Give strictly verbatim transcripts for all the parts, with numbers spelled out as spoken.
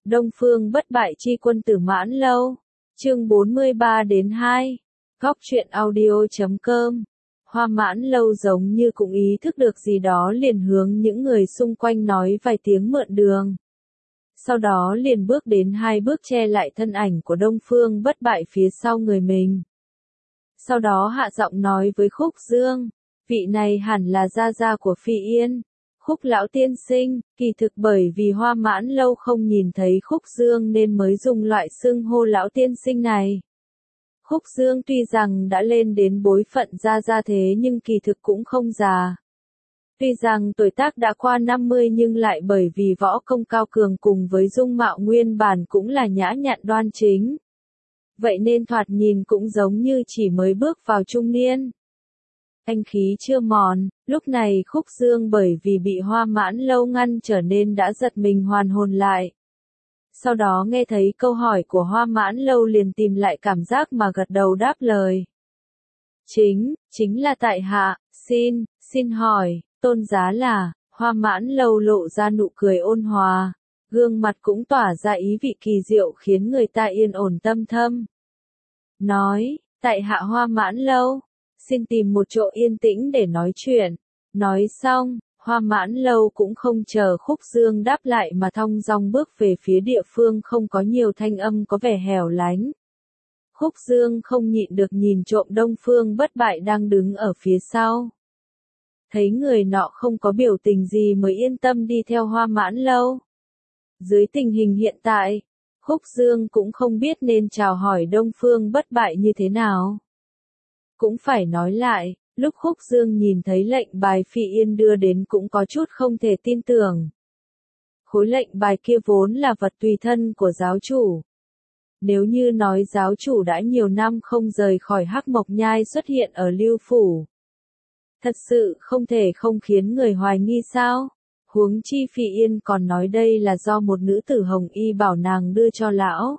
Đông Phương bất bại chi quân tử Mãn Lâu. Chương bốn mươi ba đến hai. Góc truyện audio chấm com. Hoa Mãn Lâu giống như cũng ý thức được gì đó liền hướng những người xung quanh nói vài tiếng mượn đường. Sau đó liền bước đến hai bước che lại thân ảnh của Đông Phương bất bại phía sau người mình. Sau đó hạ giọng nói với Khúc Dương, vị này hẳn là gia gia của Phi Yên. Khúc lão tiên sinh, kỳ thực bởi vì Hoa Mãn Lâu không nhìn thấy Khúc Dương nên mới dùng loại xưng hô lão tiên sinh này. Khúc Dương tuy rằng đã lên đến bối phận gia gia thế nhưng kỳ thực cũng không già. Tuy rằng tuổi tác đã qua năm mươi nhưng lại bởi vì võ công cao cường cùng với dung mạo nguyên bản cũng là nhã nhặn đoan chính. Vậy nên thoạt nhìn cũng giống như chỉ mới bước vào trung niên. Anh khí chưa mòn, lúc này Khúc Dương bởi vì bị Hoa Mãn Lâu ngăn trở nên đã giật mình hoàn hồn lại. Sau đó nghe thấy câu hỏi của Hoa Mãn Lâu liền tìm lại cảm giác mà gật đầu đáp lời. Chính, chính là tại hạ, xin, xin hỏi, tôn giá là, Hoa Mãn Lâu lộ ra nụ cười ôn hòa, gương mặt cũng tỏa ra ý vị kỳ diệu khiến người ta yên ổn tâm thâm. Nói, tại hạ Hoa Mãn Lâu, xin tìm một chỗ yên tĩnh để nói chuyện. Nói xong, Hoa Mãn Lâu cũng không chờ Khúc Dương đáp lại mà thong dong bước về phía địa phương không có nhiều thanh âm có vẻ hẻo lánh. Khúc Dương không nhịn được nhìn trộm Đông Phương bất bại đang đứng ở phía sau. Thấy người nọ không có biểu tình gì mới yên tâm đi theo Hoa Mãn Lâu. Dưới tình hình hiện tại, Khúc Dương cũng không biết nên chào hỏi Đông Phương bất bại như thế nào. Cũng phải nói lại, lúc Khúc Dương nhìn thấy lệnh bài Phi Yên đưa đến cũng có chút không thể tin tưởng. Khối lệnh bài kia vốn là vật tùy thân của giáo chủ. Nếu như nói giáo chủ đã nhiều năm không rời khỏi Hắc Mộc Nhai xuất hiện ở Lưu Phủ. Thật sự không thể không khiến người hoài nghi sao? Huống chi Phi Yên còn nói đây là do một nữ tử Hồng Y bảo nàng đưa cho lão.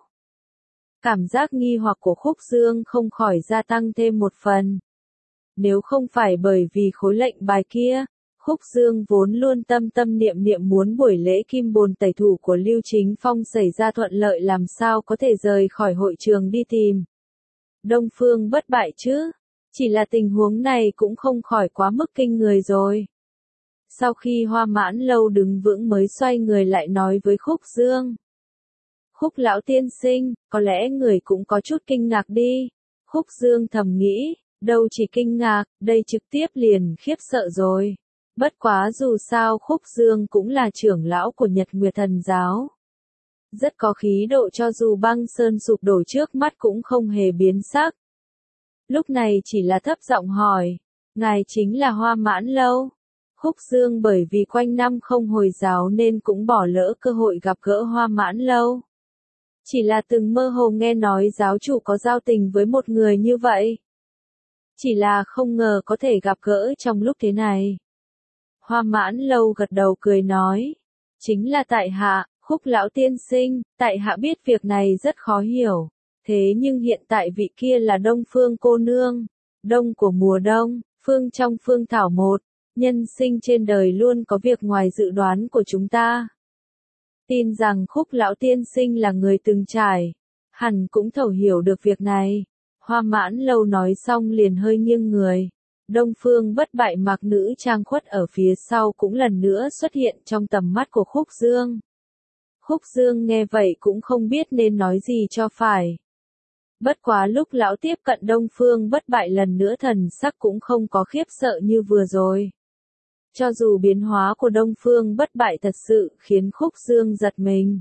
Cảm giác nghi hoặc của Khúc Dương không khỏi gia tăng thêm một phần. Nếu không phải bởi vì khối lệnh bài kia, Khúc Dương vốn luôn tâm tâm niệm niệm muốn buổi lễ kim bồn tẩy thủ của Lưu Chính Phong xảy ra thuận lợi làm sao có thể rời khỏi hội trường đi tìm Đông Phương bất bại chứ. Chỉ là tình huống này cũng không khỏi quá mức kinh người rồi. Sau khi Hoa Mãn Lâu đứng vững mới xoay người lại nói với Khúc Dương. Khúc lão tiên sinh, có lẽ người cũng có chút kinh ngạc đi. Khúc Dương thầm nghĩ, đâu chỉ kinh ngạc, đây trực tiếp liền khiếp sợ rồi. Bất quá dù sao Khúc Dương cũng là trưởng lão của Nhật Nguyệt Thần Giáo. Rất có khí độ cho dù băng sơn sụp đổ trước mắt cũng không hề biến sắc. Lúc này chỉ là thấp giọng hỏi, ngài chính là Hoa Mãn Lâu. Khúc Dương bởi vì quanh năm không hồi giáo nên cũng bỏ lỡ cơ hội gặp gỡ Hoa Mãn Lâu. Chỉ là từng mơ hồ nghe nói giáo chủ có giao tình với một người như vậy. Chỉ là không ngờ có thể gặp gỡ trong lúc thế này. Hoa Mãn Lâu gật đầu cười nói, chính là tại hạ, Khúc lão tiên sinh, tại hạ biết việc này rất khó hiểu. Thế nhưng hiện tại vị kia là Đông Phương cô nương, đông của mùa đông, phương trong phương thảo một, nhân sinh trên đời luôn có việc ngoài dự đoán của chúng ta. Tin rằng Khúc lão tiên sinh là người từng trải, hẳn cũng thấu hiểu được việc này. Hoa Mãn Lâu nói xong liền hơi nghiêng người. Đông Phương bất bại mặc nữ trang khuất ở phía sau cũng lần nữa xuất hiện trong tầm mắt của Khúc Dương. Khúc Dương nghe vậy cũng không biết nên nói gì cho phải. Bất quá lúc lão tiếp cận Đông Phương bất bại lần nữa thần sắc cũng không có khiếp sợ như vừa rồi. Cho dù biến hóa của Đông Phương bất bại thật sự khiến Khúc Dương giật mình.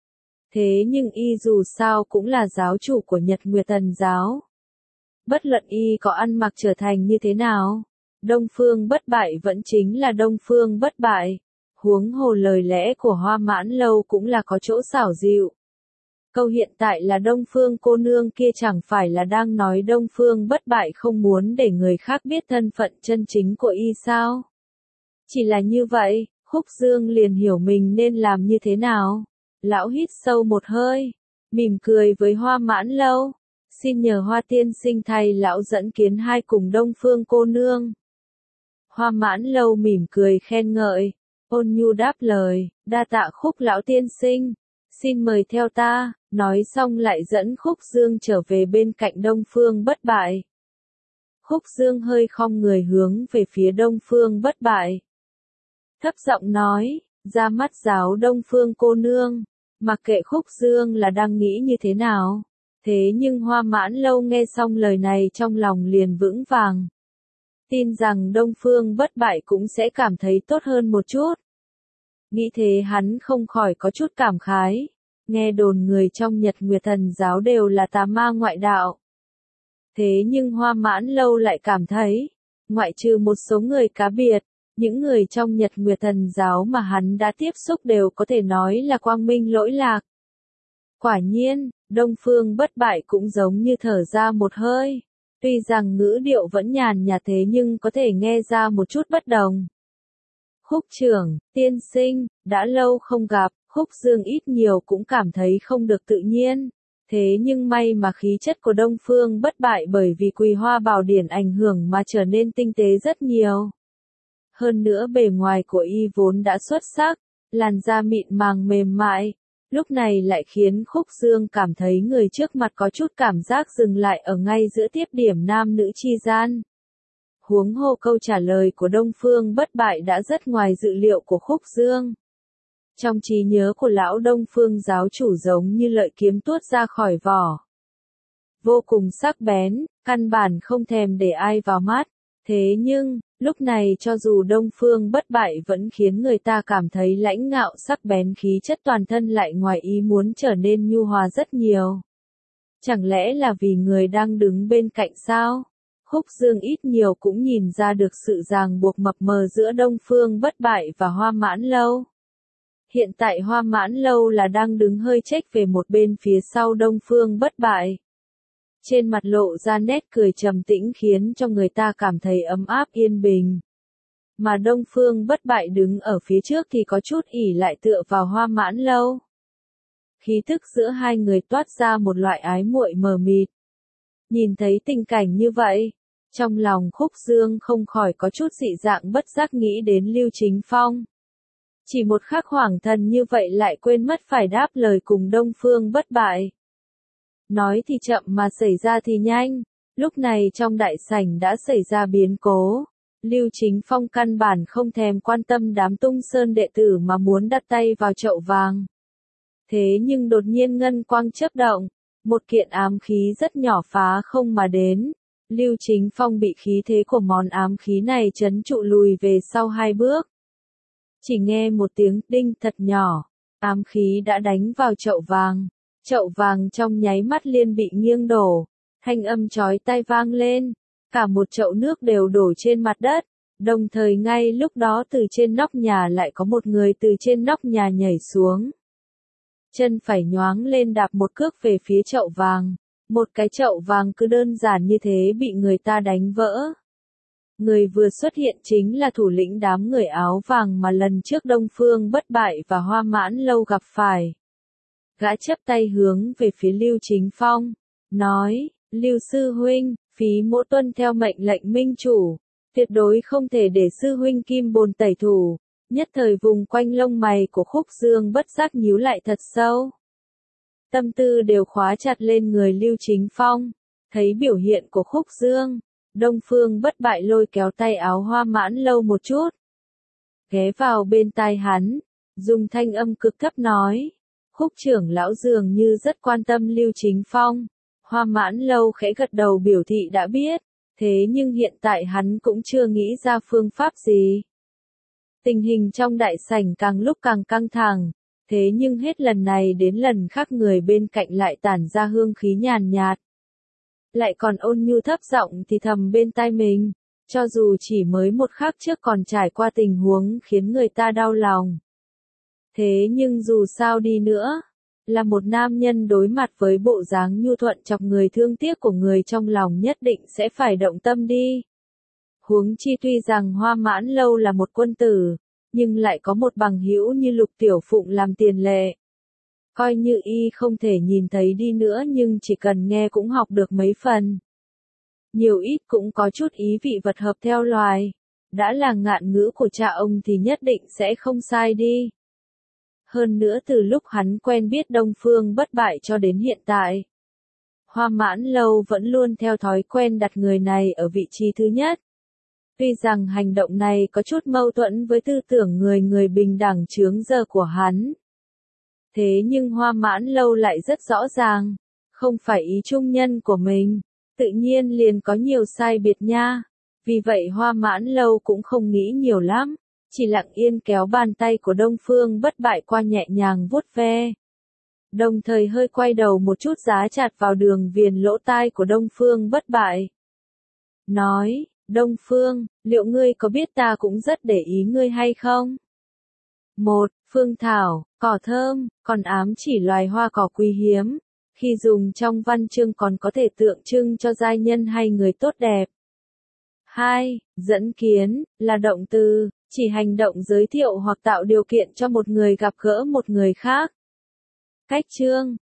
Thế nhưng y dù sao cũng là giáo chủ của Nhật Nguyệt Thần Giáo. Bất luận y có ăn mặc trở thành như thế nào, Đông Phương bất bại vẫn chính là Đông Phương bất bại. Huống hồ lời lẽ của Hoa Mãn Lâu cũng là có chỗ xảo dịu. Câu hiện tại là Đông Phương cô nương kia chẳng phải là đang nói Đông Phương bất bại không muốn để người khác biết thân phận chân chính của y sao? Chỉ là như vậy, Khúc Dương liền hiểu mình nên làm như thế nào. Lão hít sâu một hơi, mỉm cười với Hoa Mãn Lâu. Xin nhờ Hoa tiên sinh thay lão dẫn kiến hai cùng Đông Phương cô nương. Hoa Mãn Lâu mỉm cười khen ngợi, ôn nhu đáp lời, đa tạ Khúc lão tiên sinh. Xin mời theo ta, nói xong lại dẫn Khúc Dương trở về bên cạnh Đông Phương Bất Bại. Khúc Dương hơi khom người hướng về phía Đông Phương Bất Bại. Thấp giọng nói, ra mắt giáo Đông Phương cô nương, mặc kệ Khúc Dương là đang nghĩ như thế nào. Thế nhưng Hoa Mãn Lâu nghe xong lời này trong lòng liền vững vàng. Tin rằng Đông Phương Bất Bại cũng sẽ cảm thấy tốt hơn một chút. Nghĩ thế hắn không khỏi có chút cảm khái. Nghe đồn người trong Nhật Nguyệt Thần giáo đều là tà ma ngoại đạo. Thế nhưng Hoa Mãn Lâu lại cảm thấy, ngoại trừ một số người cá biệt, những người trong Nhật Nguyệt Thần giáo mà hắn đã tiếp xúc đều có thể nói là quang minh lỗi lạc. Quả nhiên, Đông Phương Bất Bại cũng giống như thở ra một hơi. Tuy rằng ngữ điệu vẫn nhàn nhạt thế nhưng có thể nghe ra một chút bất đồng. Khúc trưởng, tiên sinh, đã lâu không gặp, Khúc Dương ít nhiều cũng cảm thấy không được tự nhiên. Thế nhưng may mà khí chất của Đông Phương Bất Bại bởi vì Quỳ Hoa Bảo Điển ảnh hưởng mà trở nên tinh tế rất nhiều. Hơn nữa bề ngoài của y vốn đã xuất sắc, làn da mịn màng mềm mại. Lúc này lại khiến Khúc Dương cảm thấy người trước mặt có chút cảm giác dừng lại ở ngay giữa tiếp điểm nam nữ chi gian. Huống hồ câu trả lời của Đông Phương Bất Bại đã rất ngoài dự liệu của Khúc Dương. Trong trí nhớ của lão Đông Phương giáo chủ giống như lợi kiếm tuốt ra khỏi vỏ. Vô cùng sắc bén, căn bản không thèm để ai vào mắt. Thế nhưng, lúc này cho dù Đông Phương Bất Bại vẫn khiến người ta cảm thấy lãnh ngạo sắc bén khí chất toàn thân lại ngoài ý muốn trở nên nhu hòa rất nhiều. Chẳng lẽ là vì người đang đứng bên cạnh sao? Khúc Dương ít nhiều cũng nhìn ra được sự ràng buộc mập mờ giữa Đông Phương Bất Bại và Hoa Mãn Lâu. Hiện tại Hoa Mãn Lâu là đang đứng hơi chếch về một bên phía sau Đông Phương Bất Bại. Trên mặt lộ ra nét cười trầm tĩnh khiến cho người ta cảm thấy ấm áp yên bình. Mà Đông Phương Bất Bại đứng ở phía trước thì có chút ỉ lại tựa vào Hoa Mãn Lâu. Khí thức giữa hai người toát ra một loại ái muội mờ mịt. Nhìn thấy tình cảnh như vậy, trong lòng Khúc Dương không khỏi có chút dị dạng bất giác nghĩ đến Lưu Chính Phong. Chỉ một khắc hoảng thần như vậy lại quên mất phải đáp lời cùng Đông Phương Bất Bại. Nói thì chậm mà xảy ra thì nhanh, lúc này trong đại sảnh đã xảy ra biến cố. Lưu Chính Phong căn bản không thèm quan tâm đám Tung Sơn đệ tử mà muốn đặt tay vào chậu vàng. Thế nhưng đột nhiên ngân quang chớp động, một kiện ám khí rất nhỏ phá không mà đến. Lưu Chính Phong bị khí thế của món ám khí này trấn trụ lùi về sau hai bước. Chỉ nghe một tiếng đinh thật nhỏ, ám khí đã đánh vào chậu vàng. Chậu vàng trong nháy mắt liền bị nghiêng đổ, thanh âm chói tai vang lên, cả một chậu nước đều đổ trên mặt đất, đồng thời ngay lúc đó từ trên nóc nhà lại có một người từ trên nóc nhà nhảy xuống. Chân phải nhoáng lên đạp một cước về phía chậu vàng, một cái chậu vàng cứ đơn giản như thế bị người ta đánh vỡ. Người vừa xuất hiện chính là thủ lĩnh đám người áo vàng mà lần trước Đông Phương Bất Bại và Hoa Mãn Lâu gặp phải. Gã chắp tay hướng về phía Lưu Chính Phong, nói, Lưu Sư Huynh, phí mỗ tuân theo mệnh lệnh minh chủ, tuyệt đối không thể để Sư Huynh kim bồn tẩy thủ. Nhất thời vùng quanh lông mày của Khúc Dương bất giác nhíu lại thật sâu. Tâm tư đều khóa chặt lên người Lưu Chính Phong, thấy biểu hiện của Khúc Dương, Đông Phương Bất Bại lôi kéo tay áo Hoa Mãn Lâu một chút. Ghé vào bên tai hắn, dùng thanh âm cực thấp nói. Khúc trưởng lão dường như rất quan tâm Lưu Chính Phong. Hoa Mãn Lâu khẽ gật đầu biểu thị đã biết, thế nhưng hiện tại hắn cũng chưa nghĩ ra phương pháp gì. Tình hình trong đại sảnh càng lúc càng căng thẳng, thế nhưng hết lần này đến lần khác người bên cạnh lại tản ra hương khí nhàn nhạt. Lại còn ôn nhu thấp giọng thì thầm bên tai mình, cho dù chỉ mới một khắc trước còn trải qua tình huống khiến người ta đau lòng. Thế nhưng dù sao đi nữa, là một nam nhân đối mặt với bộ dáng nhu thuận chọc người thương tiếc của người trong lòng nhất định sẽ phải động tâm đi. Huống chi tuy rằng Hoa Mãn Lâu là một quân tử, nhưng lại có một bằng hữu như Lục Tiểu Phụng làm tiền lệ. Coi như y không thể nhìn thấy đi nữa nhưng chỉ cần nghe cũng học được mấy phần. Nhiều ít cũng có chút ý vị vật hợp theo loài. Đã là ngạn ngữ của cha ông thì nhất định sẽ không sai đi. Hơn nữa từ lúc hắn quen biết Đông Phương Bất Bại cho đến hiện tại, Hoa Mãn Lâu vẫn luôn theo thói quen đặt người này ở vị trí thứ nhất. Tuy rằng hành động này có chút mâu thuẫn với tư tưởng người người bình đẳng chướng giờ của hắn. Thế nhưng Hoa Mãn Lâu lại rất rõ ràng, không phải ý trung nhân của mình, tự nhiên liền có nhiều sai biệt nha. Vì vậy Hoa Mãn Lâu cũng không nghĩ nhiều lắm, chỉ lặng yên kéo bàn tay của Đông Phương Bất Bại qua nhẹ nhàng vuốt ve. Đồng thời hơi quay đầu một chút giá chặt vào đường viền lỗ tai của Đông Phương Bất Bại. Nói, Đông Phương, liệu ngươi có biết ta cũng rất để ý ngươi hay không? Một, Phương thảo, cỏ thơm, còn ám chỉ loài hoa cỏ quý hiếm, khi dùng trong văn chương còn có thể tượng trưng cho giai nhân hay người tốt đẹp. Hai, Dẫn kiến, là động từ, chỉ hành động giới thiệu hoặc tạo điều kiện cho một người gặp gỡ một người khác. Cách chương,